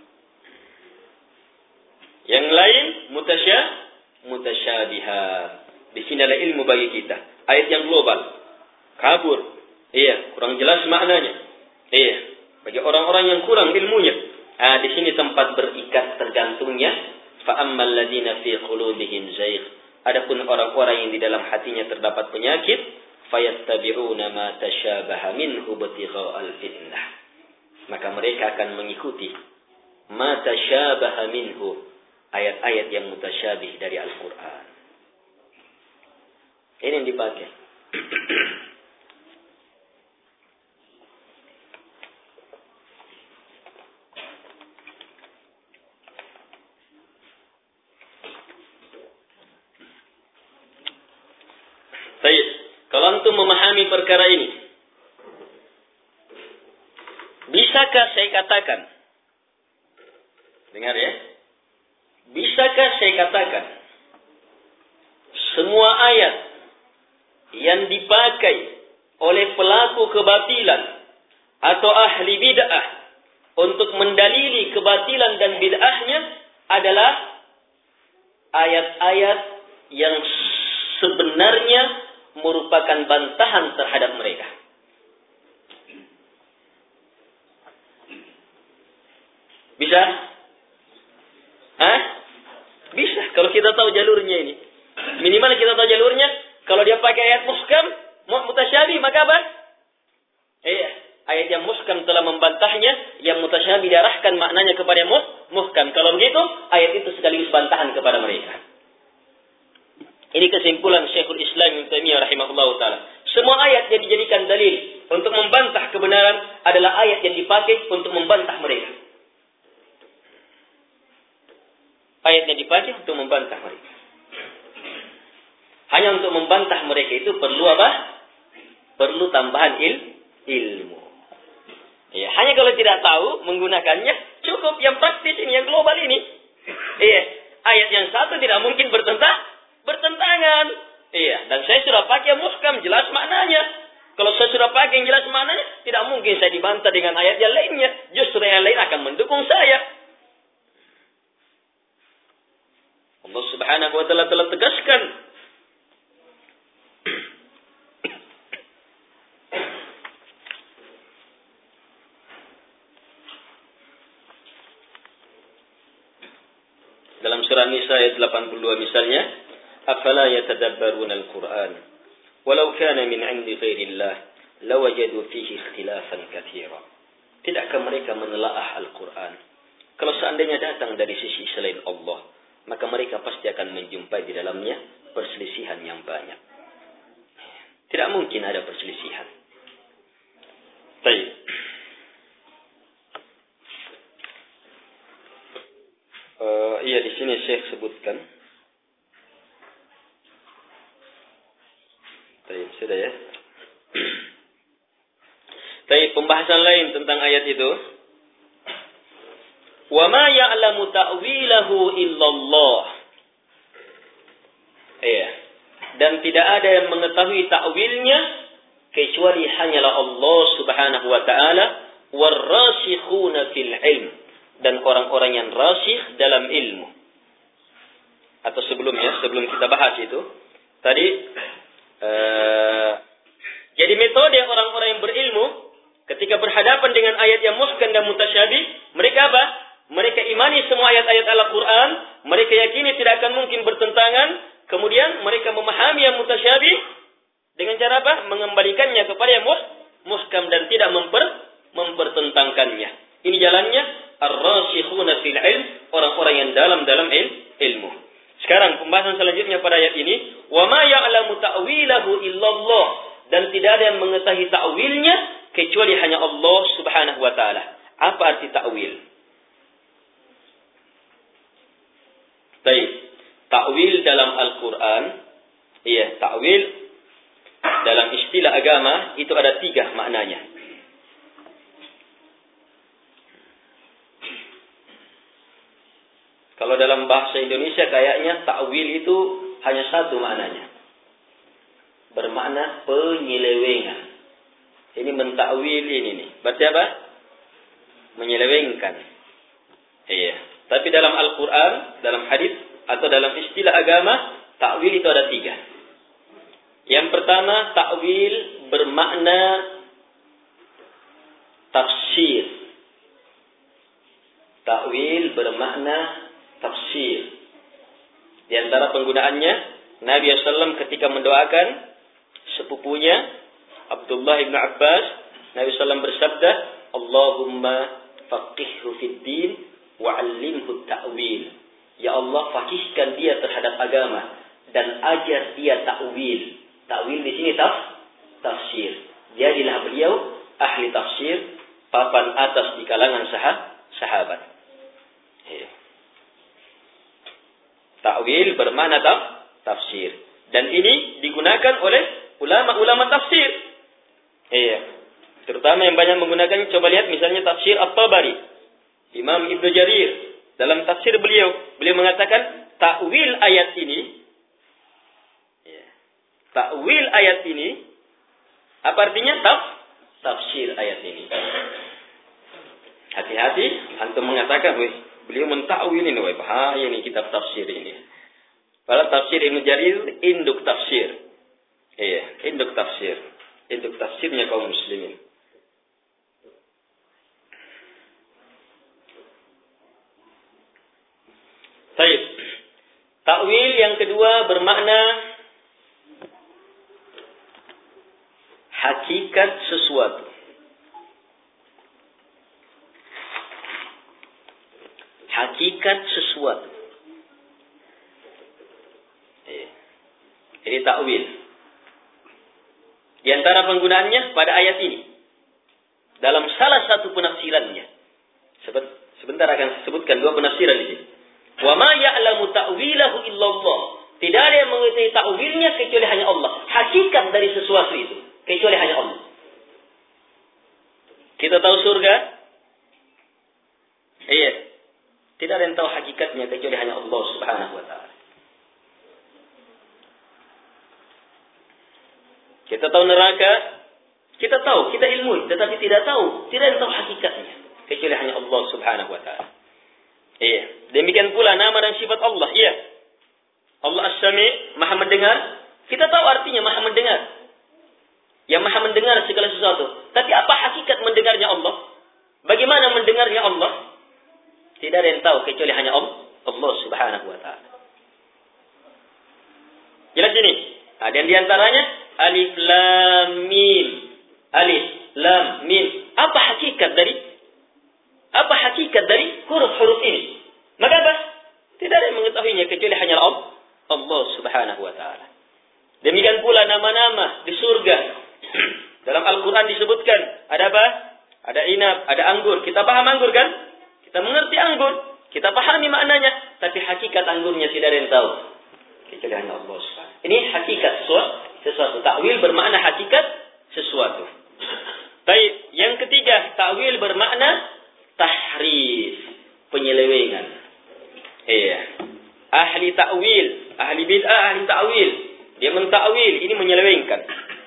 Yang lain mutasyabih, mutasyabihat. Di sini ada ilmu bagi kita. Ayat yang global. Kabur. Iya, kurang jelas maknanya. Iya, bagi orang-orang yang kurang ilmunya. Ah, di sini tempat berikat tergantungnya. Fa ammal ladina fi qulubihim zayg. Adapun orang-orang yang di dalam hatinya terdapat penyakit, fayattabi'una ma tasyabaha minhu ibtigha'al fitnah. Maka mereka akan mengikuti ma tasyabaha minhu, ayat-ayat yang mutasyabih dari Al-Quran. Ini yang dipakai. Baik, kalau antum memahami perkara ini, bisakah saya katakan, dengar ya, bisakah saya katakan semua ayat yang dipakai oleh pelaku kebatilan atau ahli bid'ah untuk mendalili kebatilan dan bid'ahnya adalah ayat-ayat yang sebenarnya merupakan bantahan terhadap mereka? Bisa? Hah? Bisa kalau kita tahu jalurnya ini. Minimal kita tahu jalurnya. Kalau dia pakai ayat muhkam, mutasyabih, maka apa? Iya, ayat yang muhkam telah membantahnya, yang mutasyabih diarahkan maknanya kepada muhkam. Kalau begitu, ayat itu sekaligus bantahan kepada mereka. Ini kesimpulan Syekhul Islam Ibnu Taimiyah rahimahullahu taala. Semua ayat yang dijadikan dalil untuk membantah kebenaran adalah ayat yang dipakai untuk membantah mereka. Ayat yang dipakai untuk membantah mereka. Hanya untuk membantah mereka itu perlu apa? Perlu tambahan il, ilmu. Ya, hanya kalau tidak tahu menggunakannya, cukup yang praktis ini, yang global ini. Iya, ayat yang satu tidak mungkin bertentang, bertentangan. Iya, dan saya sudah pakai muhkam, jelas maknanya. Kalau saya sudah pakai yang jelas maknanya, tidak mungkin saya dibantah dengan ayat yang lainnya. Justru yang lain akan mendukung saya. Allah Subhanahu wa taala telah tegaskan dalam surah Nisa ayat delapan puluh dua misalnya, afala yatadabbaruna al-Qur'an walau kana min 'indi ghairillah lawajadu fihi ikhtilafan katsira. Tidakkah mereka menelaah Al-Quran? Kalau seandainya datang dari sisi selain Allah, maka mereka pasti akan menjumpai di dalamnya perselisihan yang banyak. Tidak mungkin ada perselisihan. Baik. Uh, iya, di sini Syekh sebutkan. Baik, sudah ya. Baik, pembahasan lain tentang ayat itu. Wa ma ya'lamu ta'wilahu illallah. Iya. Dan tidak ada yang mengetahui ta'wilnya kecuali hanyalah Allah Subhanahu wa taala, warrasikhuna fil ilm, dan orang-orang yang rasikh dalam ilmu. Atau sebelumnya, sebelum kita bahas itu, tadi uh, jadi metode orang-orang yang berilmu ketika berhadapan dengan ayat yang muhkam dan mutasyabih, mereka apa? Mereka imani semua ayat-ayat Al-Quran, mereka yakini tidak akan mungkin bertentangan, kemudian mereka memahami yang mutasyabih dengan cara apa? Mengembalikannya kepada yang muhkam dan tidak memper, mempertentangkannya. Ini jalannya ar-rasikhuna fil ilm, orang-orang yang dalam-dalam il, ilmu. Sekarang pembahasan selanjutnya pada ayat ini, wa ma ya'lamu ta'wilahu illallah, dan tidak ada yang mengetahui ta'wilnya kecuali hanya Allah Subhanahu wa taala. Apa arti ta'wil? Baik, ta'wil dalam Al-Quran, iya, ta'wil dalam istilah agama itu ada tiga maknanya. Kalau dalam bahasa Indonesia kayaknya ta'wil itu hanya satu maknanya. Bermakna penyelewengan. Ini mentakwil ini nih. Berarti apa? Menyelewengkan. Iya. Tapi dalam Al-Quran, dalam hadis atau dalam istilah agama, ta'wil itu ada tiga. Yang pertama, ta'wil bermakna tafsir. Ta'wil bermakna tafsir. Di antara penggunaannya, Nabi shallallahu alaihi wasallam ketika mendoakan sepupunya Abdullah bin Abbas, Nabi shallallahu alaihi wasallam bersabda, Allahumma faqihhu fid din wa'allimhu ta'wil. Ya Allah, fakihkan dia terhadap agama dan ajar dia ta'wil. Ta'wil di sini taf, tafsir. Jadilah beliau ahli tafsir, papan atas di kalangan sahab, sahabat. Ya. Ta'wil bermakna taf, tafsir. Dan ini digunakan oleh ulama-ulama tafsir. Iya. Terutama yang banyak menggunakan, coba lihat misalnya tafsir At-Tabari. Imam Ibnu Jarir dalam tafsir beliau, beliau mengatakan ta'wil ayat ini, ya, ta'wil ayat ini, apa artinya? Taf, tafsir ayat ini. Hati-hati, antum mengatakan, weh, beliau mentakwil ini, weh, bahaya ini kitab tafsir ini. Padahal tafsir Ibnu Jarir induk tafsir, iya, induk tafsir, induk tafsirnya kaum muslimin. Baik. Ta'wil yang kedua bermakna hakikat sesuatu. Hakikat sesuatu. Ini ta'wil. Di antara penggunaannya pada ayat ini, dalam salah satu penafsirannya. Sebentar akan sebutkan dua penafsiran di sini. Wa ma ya'lamu ta'wilahu illallah. Tidak ada yang mengetahui ta'wilnya kecuali hanya Allah. Hakikat dari sesuatu itu kecuali hanya Allah. Kita tahu surga? Iya. Tidak ada yang tahu hakikatnya kecuali hanya Allah Subhanahu wa taala. Kita tahu neraka, kita tahu, kita ilmui, tetapi tidak tahu, tidak ada yang tahu hakikatnya kecuali hanya Allah Subhanahu wa taala. Iya, demikian pula nama dan sifat Allah. Iya. Allah As-Sami, Maha mendengar. Kita tahu artinya Maha mendengar. Yang Maha mendengar segala sesuatu. Tapi apa hakikat mendengarnya Allah? Bagaimana mendengarnya Allah? Tidak ada yang tahu kecuali hanya Allah, Allah Subhanahu wa taala. Jelas ini. Nah, dan di antaranya alif lam mim. Alif lam mim. Apa hakikat dari huruf-huruf ini. Maka apa? Tidak ada yang mengetahuinya kecuali hanya Allah, Allah Subhanahu wa taala. Demikian pula nama-nama di surga. Dalam Al-Qur'an disebutkan ada apa? Ada inab, ada anggur. Kita paham anggur kan? Kita mengerti anggur, kita pahami maknanya, tapi hakikat anggurnya tidak ada yang tahu kecuali hanya Allah Subhanahu. Ini hakikat sesuatu, sesuatu. Takwil bermakna hakikat sesuatu. Baik, yang ketiga, takwil bermakna tahrif, penyelewengan. Iya. Ahli takwil, ahli bid'ah, ahli takwil. Dia mentakwil, ini menyelewengkan.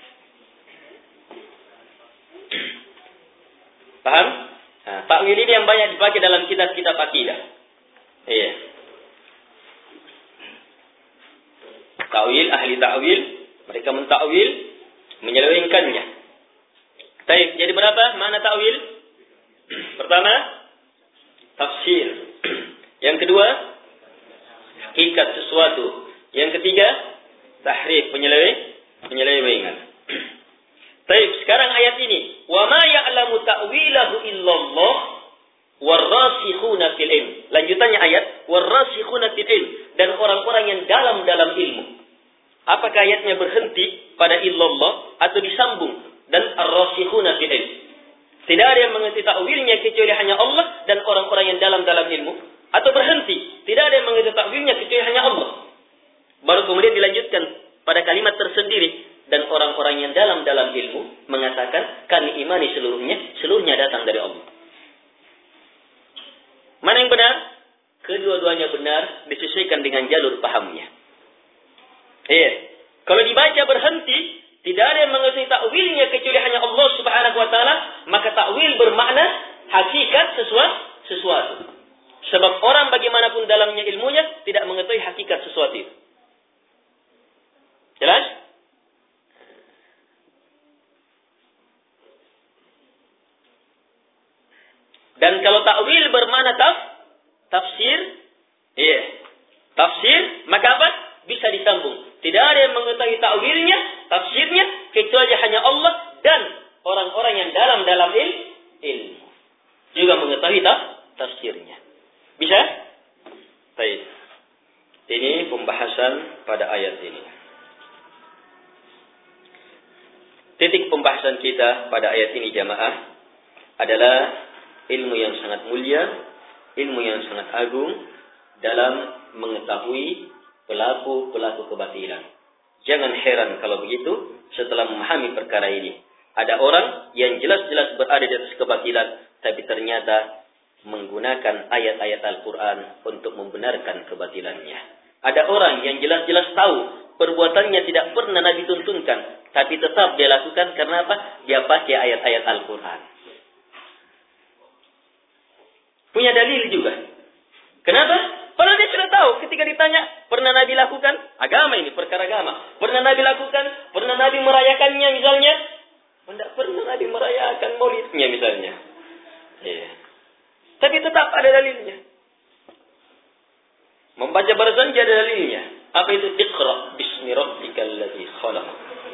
Paham? Nah, takwil ini yang banyak dipakai dalam kitab-kitab akidah. Iya. Takwil, ahli takwil, mereka mentakwil, menyelewengkannya. Baik, jadi berapa makna takwil? Pertama, tafsir. Yang kedua, hakikat sesuatu. Yang ketiga, tahrif, penyeleweng, penyelewengan. Baik, sekarang ayat ini, wa ma ya'lamu ta'wilahu illallah warasikhuna fil ilm. Lanjutannya ayat, warasikhuna fil ilm, dan orang-orang yang dalam dalam ilmu. Apakah ayatnya berhenti pada illallah atau disambung dan ar-rasikhuna fil ilm? Tidak ada yang mengerti takwilnya kecuali hanya Allah dan orang-orang yang dalam dalam ilmu, atau berhenti, tidak ada yang mengerti takwilnya kecuali hanya Allah. Baru kemudian dilanjutkan pada kalimat tersendiri, dan orang-orang yang dalam dalam ilmu mengatakan kami imani seluruhnya, seluruhnya datang dari Allah. Mana yang benar? Kedua-duanya benar, disesuaikan dengan jalur pahamnya. Iya. Kalau dibaca berhenti, tidak ada yang mengerti takwilnya kecuali hanya Allah Subhanahu wa taala, maka takwil bermakna hakikat sesuatu, sesuatu. Sebab orang bagaimanapun dalamnya ilmunya tidak mengetahui hakikat sesuatu itu. Jelas? Dan kalau takwil bermakna taf, tafsir, iya, tafsir, maka apa? Bisa disambung. Tidak ada yang mengetahui takwilnya, tafsirnya, kecuali hanya Allah dan orang-orang yang dalam dalam il, ilmu juga mengetahui taf, tafsirnya. Bisa? Baik. Ini pembahasan pada ayat ini. Titik pembahasan kita pada ayat ini jamaah adalah ilmu yang sangat mulia, ilmu yang sangat agung dalam mengetahui pelaku-pelaku kebatilan. Jangan heran kalau begitu setelah memahami perkara ini. Ada orang yang jelas-jelas berada di atas kebatilan, tapi ternyata menggunakan ayat-ayat Al-Quran untuk membenarkan kebatilannya. Ada orang yang jelas-jelas tahu perbuatannya tidak pernah Nabi tuntunkan, tapi tetap dia lakukan karena apa? Dia pakai ayat-ayat Al-Quran. Punya dalil juga. Kenapa? Padahal dia sudah tahu ketika ditanya, pernah Nabi lakukan? Agama ini, perkara agama. Pernah Nabi lakukan? Pernah Nabi merayakannya misalnya? Tidak pernah Nabi merayakan maulidnya misalnya. Yeah. Tapi tetap ada dalilnya. Membaca barzanji ada dalilnya. Apa itu? Iqra bismi rabbikal ladzi khalaq.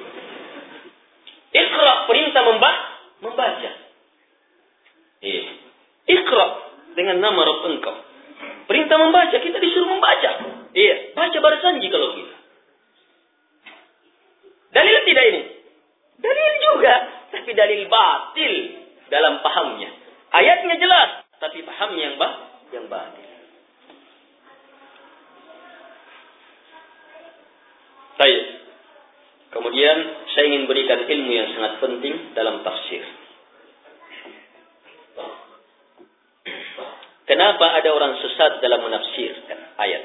Iqra, perintah membaca. Membaca. Yeah. Iqra dengan nama Rabb engkau. Perintah membaca, kita disuruh membaca. Iya, baca barzanji kalau kita. Dalil tidak ini? Dalil juga, tapi dalil batil dalam pahamnya. Ayatnya jelas, tapi pahamnya yang bah, yang batil. Baik. Kemudian saya ingin berikan ilmu yang sangat penting dalam tafsir. Kenapa ada orang sesat dalam menafsirkan ayat?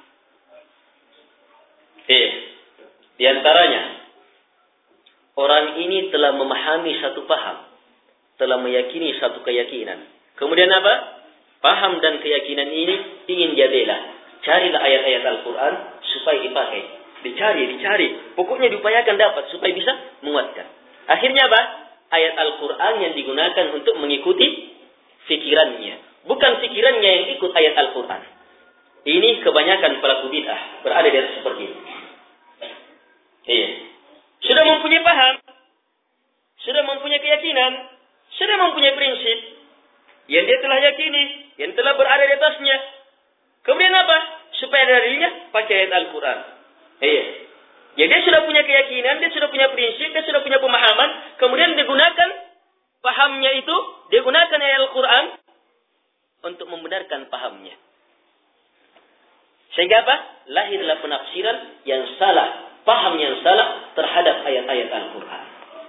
Eh, di antaranya orang ini telah memahami satu paham, telah meyakini satu keyakinan. Kemudian apa? Paham dan keyakinan ini ingin dia bela. Carilah ayat-ayat Al-Quran supaya dipakai. Dicari, dicari. Pokoknya diupayakan dapat supaya bisa menguatkan. Akhirnya apa? Ayat Al-Quran yang digunakan untuk mengikuti fikirannya. Bukan fikirannya yang ikut ayat Al-Quran. Ini kebanyakan pelaku bid'ah berada di atas seperti ini. Iya. Sudah mempunyai paham, sudah mempunyai keyakinan, sudah mempunyai prinsip yang dia telah yakini. yang telah berada di atasnya. Kemudian apa? Supaya dalilnya pakai ayat Al-Quran. Iya. Jadi dia sudah punya keyakinan, dia sudah punya prinsip, dia sudah punya pemahaman. Kemudian digunakan pahamnya itu, digunakan ayat Al-Quran untuk membenarkan pahamnya. Sehingga apa? Lahirlah penafsiran yang salah, paham yang salah terhadap ayat-ayat Al-Quran.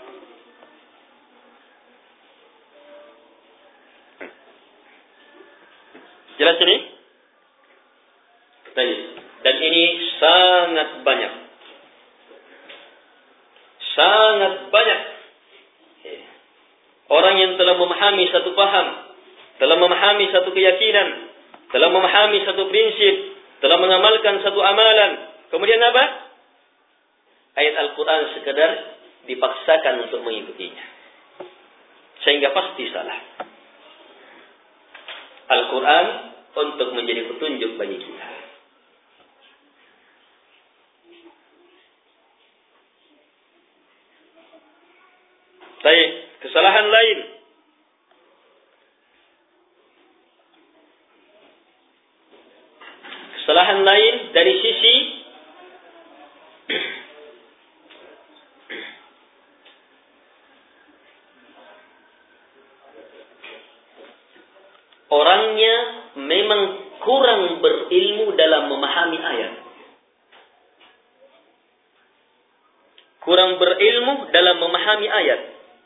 Jelas ini? Dan ini sangat banyak. Sangat banyak. Orang yang telah memahami satu paham, telah memahami satu keyakinan, telah memahami satu prinsip, telah mengamalkan satu amalan. Kemudian apa? Ayat Al-Quran sekedar dipaksakan untuk mengikutinya. Sehingga pasti salah. Al-Quran untuk menjadi petunjuk bagi kita. Baik, kesalahan lain. Kesalahan lain dari sisi orangnya memang kurang berilmu dalam memahami ayat. Kurang berilmu dalam memahami ayat.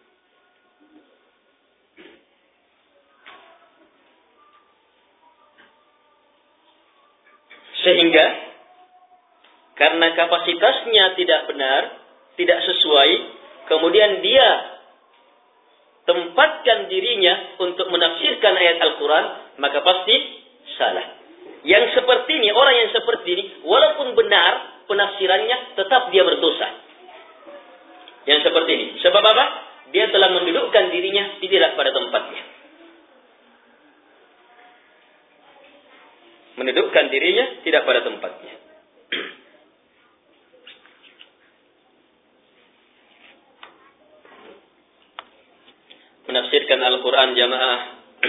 Sehingga karena kapasitasnya tidak benar, tidak sesuai, kemudian dia tempatkan dirinya untuk menafsirkan ayat Al-Quran, maka pasti salah. Yang seperti ini, orang yang seperti ini, walaupun benar penafsirannya, tetap dia berdosa. Yang seperti ini. Sebab apa? Dia telah mendudukkan dirinya tidak pada tempatnya. Mendudukkan dirinya tidak pada tempatnya. Menafsirkan Al-Quran jamaah.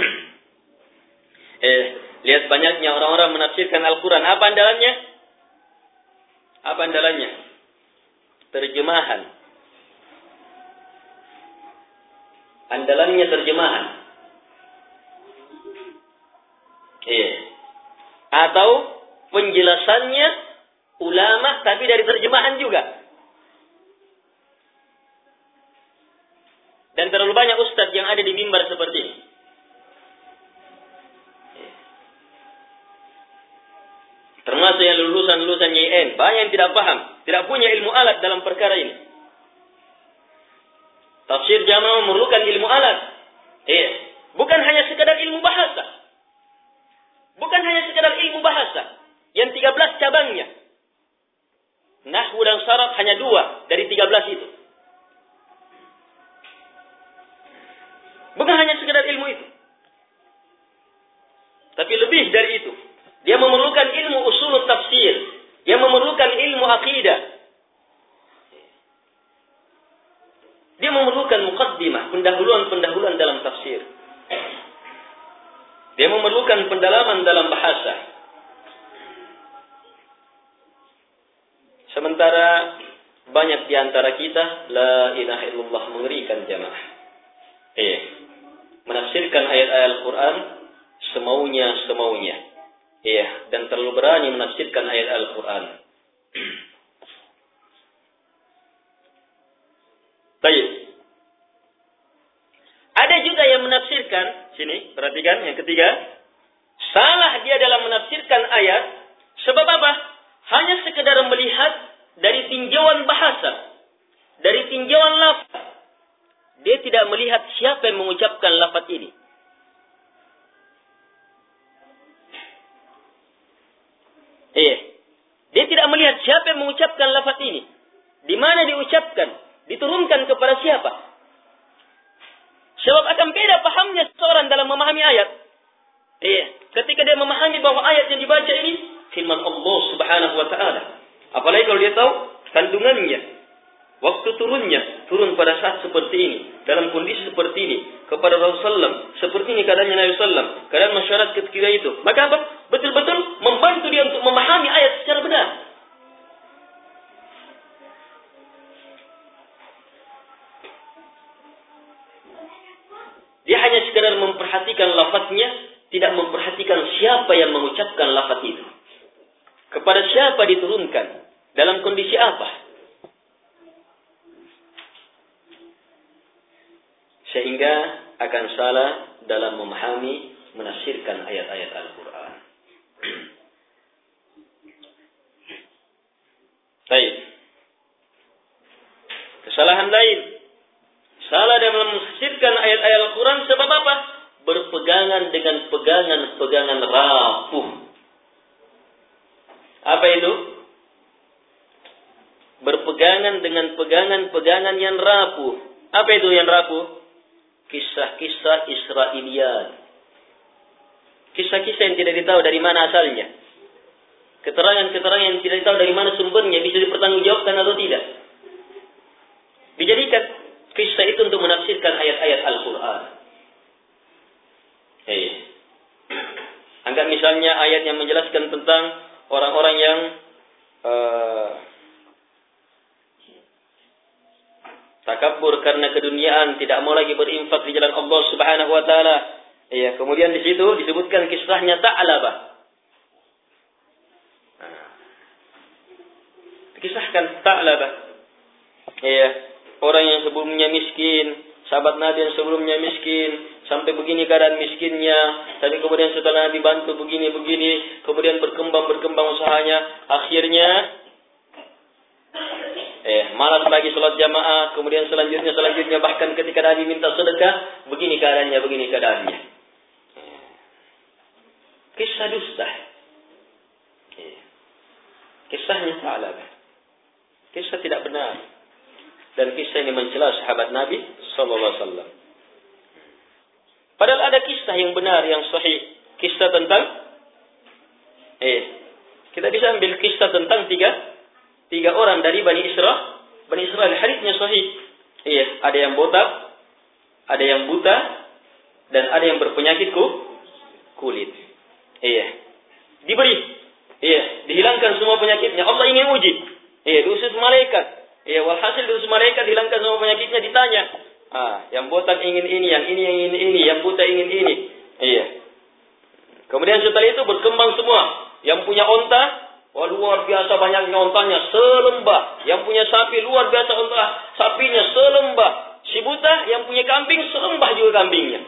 eh, lihat banyaknya orang-orang menafsirkan Al-Quran. Apa andalannya? Apa andalannya? Terjemahan. Andalannya terjemahan. Eh. Atau penjelasannya ulama tapi dari terjemahan juga. Dan terlalu banyak ustadz yang ada di mimbar seperti ini. Termasuk yang lulusan-lulusan Y N. Banyak yang tidak paham. Tidak punya ilmu alat dalam perkara ini. Tafsir jamaah memerlukan ilmu alat. Eh, bukan hanya sekadar ilmu bahasa. Bukan hanya sekadar ilmu bahasa. Yang tiga belas cabangnya. Nahwu dan syarat hanya dua dari tiga belas itu. Bukan hanya sekadar ilmu itu. Tapi lebih dari itu. Dia memerlukan ilmu usul tafsir. Dia memerlukan ilmu akidah. Dia memerlukan muqaddimah, pendahuluan-pendahuluan dalam tafsir. Dia memerlukan pendalaman dalam bahasa. Sementara banyak di antara kita, la ilaha illallah, mengerikan jamaah. Eh, menafsirkan ayat-ayat Al-Quran semaunya-semaunya. Iya, dan terlalu berani menafsirkan ayat Al-Quran. Baik. Ada juga yang menafsirkan, sini, perhatikan yang ketiga. Salah dia dalam menafsirkan ayat. Sebab apa? Hanya sekedar melihat dari tinjauan bahasa. Dari tinjauan lafaz. Dia tidak melihat siapa yang mengucapkan lafaz ini. Iya. Dia tidak melihat siapa yang mengucapkan lafaz ini. Di mana diucapkan. Diturunkan kepada siapa. Sebab akan beda pahamnya seorang dalam memahami ayat. Iya. Ketika dia memahami bahwa ayat yang dibaca ini firman Allah Subhanahu wa taala. Apalagi kalau dia tahu kandungannya. Waktu turunnya, turun pada saat seperti ini, dalam kondisi seperti ini, kepada Rasulullah sallallahu alaihi wasallam, seperti ini keadaannya Nabi sallallahu alaihi wasallam, keadaan masyarakat ketika itu. Maka apa? Betul-betul membantu dia untuk memahami ayat secara benar. Dia hanya sekadar memperhatikan lafaznya, tidak memperhatikan siapa yang mengucapkan lafaz itu. Kepada siapa diturunkan, dalam kondisi apa. Sehingga akan salah dalam memahami, menafsirkan ayat-ayat Al-Quran. Baik. Kesalahan lain. Salah dalam menafsirkan ayat-ayat Al-Quran sebab apa? Berpegangan dengan pegangan-pegangan rapuh. Apa itu? Berpegangan dengan pegangan-pegangan yang rapuh. Apa itu yang rapuh? Kisah-kisah Israiliyat. Kisah-kisah yang tidak ditahu dari mana asalnya. Keterangan-keterangan yang tidak ditahu dari mana sumbernya, bisa dipertanggungjawabkan atau tidak. Dijadikan kisah itu untuk menafsirkan ayat-ayat Al-Quran. Hey. Anggap misalnya ayat yang menjelaskan tentang orang-orang yang uh, takabur karena keduniaan, tidak mau lagi berinfak di jalan Allah Subhanahu wa taala. Iya, kemudian di situ disebutkan kisahnya Ta'labah. Nah, kisahkan Ta'labah. Iya, orang yang sebelumnya miskin, sahabat Nabi yang sebelumnya miskin, sampai begini keadaan miskinnya, tapi kemudian setelah Nabi bantu begini-begini, kemudian berkembang-berkembang usahanya, akhirnya Eh, malas lagi sholat jamaah, kemudian selanjutnya selanjutnya bahkan ketika Nabi minta sedekah, begini keadaannya, begini keadaannya. Kisah dusta. Kisahnya salah. Kisah tidak benar. Dan kisah ini mencela sahabat Nabi sallallahu alaihi wasallam. Padahal ada kisah yang benar, yang sahih. Kisah tentang eh kita bisa ambil kisah tentang tiga Tiga orang dari Bani Israel, Bani Israel hadisnya sahih. Iya, ada yang botak, ada yang buta, dan ada yang berpenyakit kulit. Iya, diberi, iya, dihilangkan semua penyakitnya. Allah ingin uji. Iya, diutus malaikat. Iya, walhasil diutus malaikat dihilangkan semua penyakitnya. Ditanya, ah, yang botak ingin ini, yang ini ingin ini, yang buta ingin ini. Iya. Kemudian setelah itu berkembang semua. Yang punya onta, wah, luar biasa banyaknya ontanya, selembah. Yang punya sapi, luar biasa onta, sapinya selembah. Si buta yang punya kambing, selembah juga kambingnya.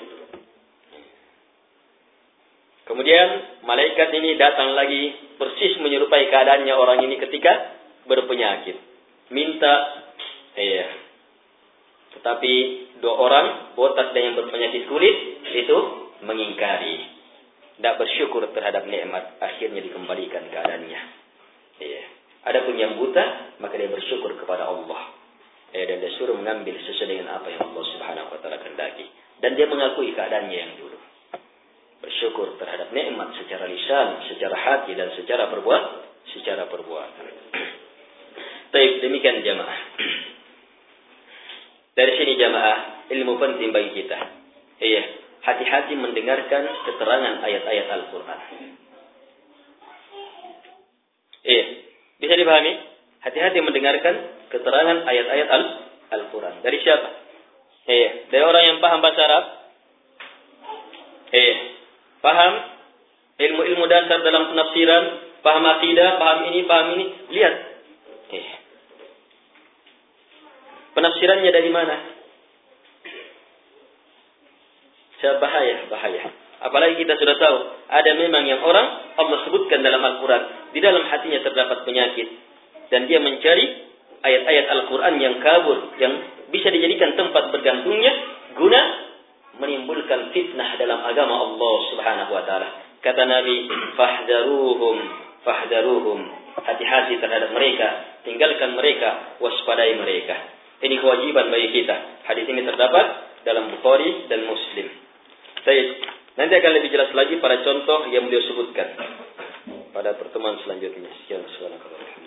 Kemudian malaikat ini datang lagi, persis menyerupai keadaannya orang ini ketika berpenyakit. Minta, iya. Tetapi dua orang, botak dan yang berpenyakit kulit, itu mengingkari. Tidak bersyukur terhadap nikmat, akhirnya dikembalikan keadaannya. Iya. Adapun yang buta, maka dia bersyukur kepada Allah. Eh, dan dia suruh mengambil sesuai dengan apa yang Allah Subhanahu wa taala kehendaki. Dan dia mengakui keadaannya yang dulu. Bersyukur terhadap nikmat secara lisan, secara hati, dan secara perbuat, secara perbuatan. Baik, demikian jamaah. Dari sini jamaah, ilmu penting bagi kita. Iya. Hati-hati mendengarkan keterangan ayat-ayat Al-Quran. Iya, bisa dipahami? Hati-hati mendengarkan keterangan ayat-ayat Al-Quran. Dari siapa? Iya, dari orang yang paham bahasa Arab. Iya, paham ilmu-ilmu dasar dalam penafsiran, paham akidah, paham ini, paham ini. Lihat. Iya. Penafsirannya dari mana? Bahaya, bahaya. Apalagi kita sudah tahu, ada memang yang orang Allah sebutkan dalam Al-Quran, di dalam hatinya terdapat penyakit. Dan dia mencari ayat-ayat Al-Quran yang kabur, yang bisa dijadikan tempat bergantungnya, guna menimbulkan fitnah dalam agama Allah Subhanahu wa ta'ala. Kata Nabi, fahdaruhum, fahdaruhum. Hati-hati terhadap mereka, tinggalkan mereka, waspadai mereka. Ini kewajiban bagi kita. Hadis ini terdapat dalam Bukhari dan Muslim. Baik, nanti akan lebih jelas lagi pada contoh yang beliau sebutkan pada pertemuan selanjutnya. Sekian, assalamualaikum.